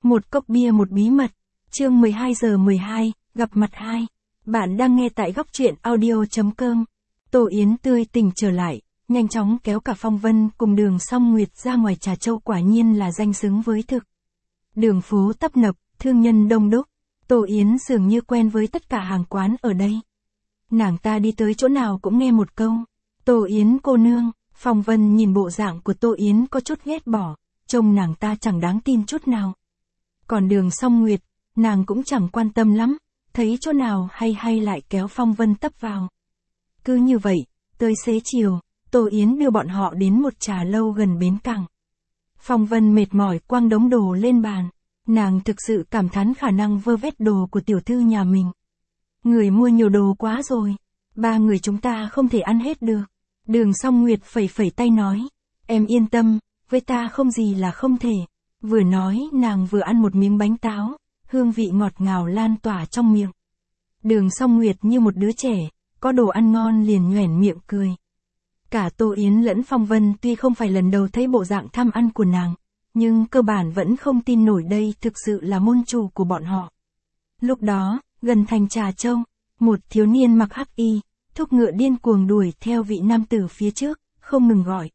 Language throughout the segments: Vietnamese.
Một cốc bia một bí mật. Chương 12 giờ 12, gặp mặt 2. Bạn đang nghe tại góc truyện audio.com. Tô Yến tươi tỉnh trở lại, nhanh chóng kéo cả Phong Vân cùng Đường Song Nguyệt ra ngoài Trà Châu, quả nhiên là danh xứng với thực. Đường phố tấp nập, thương nhân đông đúc. Tô Yến dường như quen với tất cả hàng quán ở đây. Nàng ta đi tới chỗ nào cũng nghe một câu: Tô Yến cô nương. Phong Vân nhìn bộ dạng của Tô Yến có chút ghét bỏ, trông nàng ta chẳng đáng tin chút nào. Còn Đường Song Nguyệt, nàng cũng chẳng quan tâm lắm, thấy chỗ nào hay lại kéo Phong Vân tấp vào. Cứ như vậy, tới xế chiều, Tô Yến đưa bọn họ đến một trà lâu gần bến cảng. Phong Vân mệt mỏi quăng đống đồ lên bàn, nàng thực sự cảm thán khả năng vơ vét đồ của tiểu thư nhà mình. Người mua nhiều đồ quá rồi, 3 người chúng ta không thể ăn hết được. Đường Song Nguyệt phẩy tay nói, em yên tâm, với ta không gì là không thể. Vừa nói nàng vừa ăn một miếng bánh táo, hương vị ngọt ngào lan tỏa trong miệng. Đường Song Nguyệt như một đứa trẻ, có đồ ăn ngon liền nhoẻn miệng cười. Cả Tô Yến lẫn Phong Vân tuy không phải lần đầu thấy bộ dạng tham ăn của nàng, nhưng cơ bản vẫn không tin nổi đây thực sự là môn chủ của bọn họ. Lúc đó, gần thành Trà Châu, một thiếu niên mặc hắc y, thúc ngựa điên cuồng đuổi theo vị nam tử phía trước, không ngừng gọi: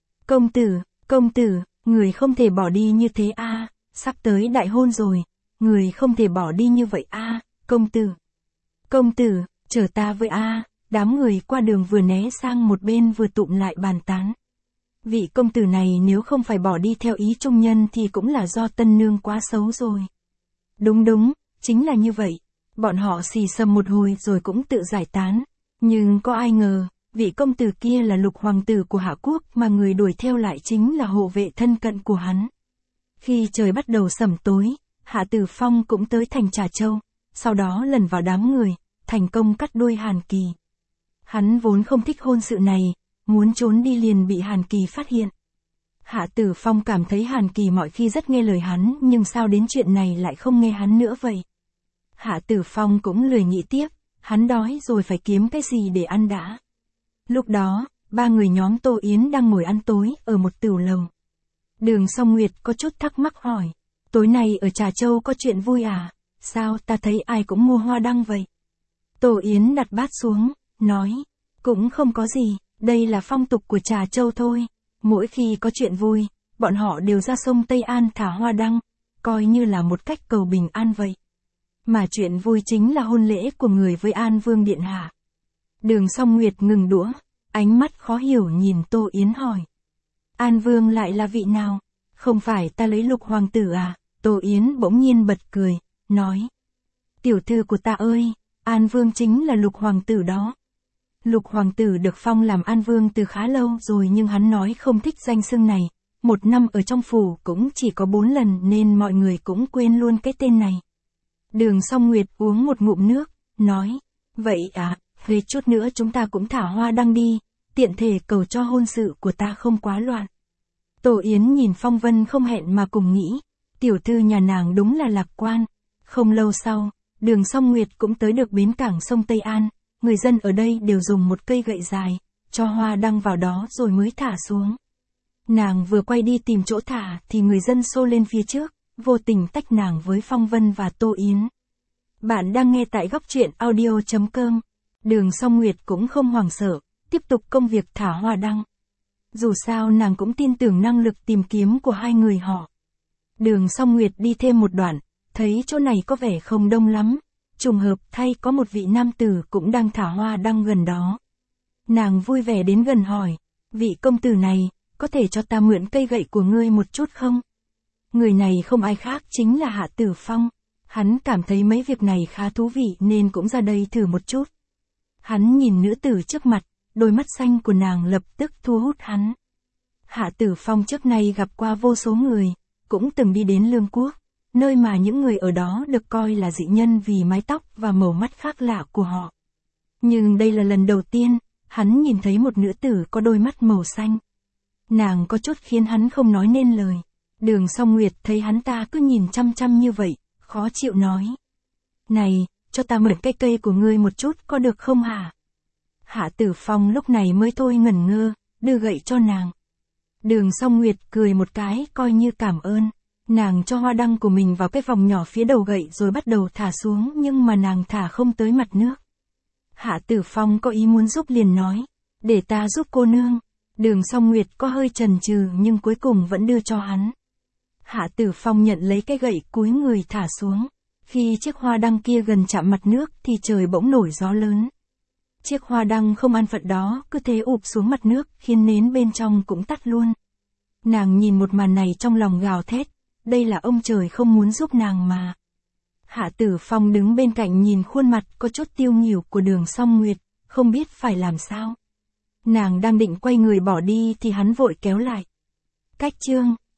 công tử, người không thể bỏ đi như thế a, sắp tới đại hôn rồi, người không thể bỏ đi như vậy a, công tử, chở ta với a. Đám người qua đường vừa né sang một bên vừa tụm lại bàn tán. Vị công tử này nếu không phải bỏ đi theo ý trung nhân thì cũng là do tân nương quá xấu rồi. Đúng, chính là như vậy. Bọn họ xì xầm một hồi rồi cũng tự giải tán. Nhưng có ai ngờ, vị công tử kia là Lục hoàng tử của Hạ Quốc mà người đuổi theo lại chính là hộ vệ thân cận của hắn. Khi trời bắt đầu sẩm tối, Hạ Tử Phong cũng tới thành Trà Châu, sau đó lẩn vào đám người, thành công cắt đuôi Hàn Kỳ. Hắn vốn không thích hôn sự này, muốn trốn đi liền bị Hàn Kỳ phát hiện. Hạ Tử Phong cảm thấy Hàn Kỳ mọi khi rất nghe lời hắn, nhưng sao đến chuyện này lại không nghe hắn nữa vậy? Hạ Tử Phong cũng lười nghĩ tiếp, hắn đói rồi phải kiếm cái gì để ăn đã. Lúc đó, 3 người nhóm Tô Yến đang ngồi ăn tối ở một tửu lầu. Đường Song Nguyệt có chút thắc mắc hỏi, tối nay ở Trà Châu có chuyện vui à? Sao ta thấy ai cũng mua hoa đăng vậy? Tô Yến đặt bát xuống, nói, cũng không có gì, đây là phong tục của Trà Châu thôi. Mỗi khi có chuyện vui, bọn họ đều ra sông Tây An thả hoa đăng, coi như là một cách cầu bình an vậy. Mà chuyện vui chính là hôn lễ của người với An Vương Điện Hạ. Đường Song Nguyệt ngừng đũa, ánh mắt khó hiểu nhìn Tô Yến hỏi, An Vương lại là vị nào? Không phải ta lấy Lục hoàng tử à? Tô Yến bỗng nhiên bật cười, nói, tiểu thư của ta ơi, An Vương chính là Lục hoàng tử đó. Lục hoàng tử được phong làm An Vương từ khá lâu rồi, nhưng hắn nói không thích danh xưng này. Một năm ở trong phủ cũng chỉ có 4 lần nên mọi người cũng quên luôn cái tên này. Đường Song Nguyệt uống một ngụm nước, nói, vậy à, về chút nữa chúng ta cũng thả hoa đăng đi, tiện thể cầu cho hôn sự của ta không quá loạn. Tô Yến nhìn Phong Vân không hẹn mà cùng nghĩ, tiểu thư nhà nàng đúng là lạc quan. Không lâu sau, Đường Song Nguyệt cũng tới được bến cảng sông Tây An. Người dân ở đây đều dùng một cây gậy dài, cho hoa đăng vào đó rồi mới thả xuống. Nàng vừa quay đi tìm chỗ thả thì người dân xô lên phía trước, vô tình tách nàng với Phong Vân và Tô Yến. Bạn đang nghe tại góc truyện audio.com. Đường Song Nguyệt cũng không hoảng sợ, tiếp tục công việc thả hoa đăng. Dù sao nàng cũng tin tưởng năng lực tìm kiếm của hai người họ. Đường Song Nguyệt đi thêm một đoạn, thấy chỗ này có vẻ không đông lắm. Trùng hợp thay có một vị nam tử cũng đang thả hoa đăng gần đó. Nàng vui vẻ đến gần hỏi, vị công tử này, có thể cho ta mượn cây gậy của ngươi một chút không? Người này không ai khác chính là Hạ Tử Phong. Hắn cảm thấy mấy việc này khá thú vị nên cũng ra đây thử một chút. Hắn nhìn nữ tử trước mặt, đôi mắt xanh của nàng lập tức thu hút hắn. Hạ Tử Phong trước nay gặp qua vô số người, cũng từng đi đến Lương Quốc, nơi mà những người ở đó được coi là dị nhân vì mái tóc và màu mắt khác lạ của họ. Nhưng đây là lần đầu tiên, hắn nhìn thấy một nữ tử có đôi mắt màu xanh. Nàng có chút khiến hắn không nói nên lời. Đường Song Nguyệt thấy hắn ta cứ nhìn chăm chăm như vậy, khó chịu nói, này, cho ta mượn cái cây của ngươi một chút có được không hả? Hạ Tử Phong lúc này mới thôi ngẩn ngơ, đưa gậy cho nàng. Đường Song Nguyệt cười một cái coi như cảm ơn. Nàng cho hoa đăng của mình vào cái vòng nhỏ phía đầu gậy rồi bắt đầu thả xuống, nhưng mà nàng thả không tới mặt nước. Hạ Tử Phong có ý muốn giúp liền nói, để ta giúp cô nương. Đường Song Nguyệt có hơi chần chừ nhưng cuối cùng vẫn đưa cho hắn. Hạ Tử Phong nhận lấy cái gậy cúi người thả xuống. Khi chiếc hoa đăng kia gần chạm mặt nước thì trời bỗng nổi gió lớn. Chiếc hoa đăng không an phận đó cứ thế ụp xuống mặt nước, khiến nến bên trong cũng tắt luôn. Nàng nhìn một màn này trong lòng gào thét, đây là ông trời không muốn giúp nàng mà. Hạ Tử Phong đứng bên cạnh nhìn khuôn mặt có chút tiêu nghỉu của Đường Song Nguyệt, không biết phải làm sao. Nàng đang định quay người bỏ đi thì hắn vội kéo lại. Cách chương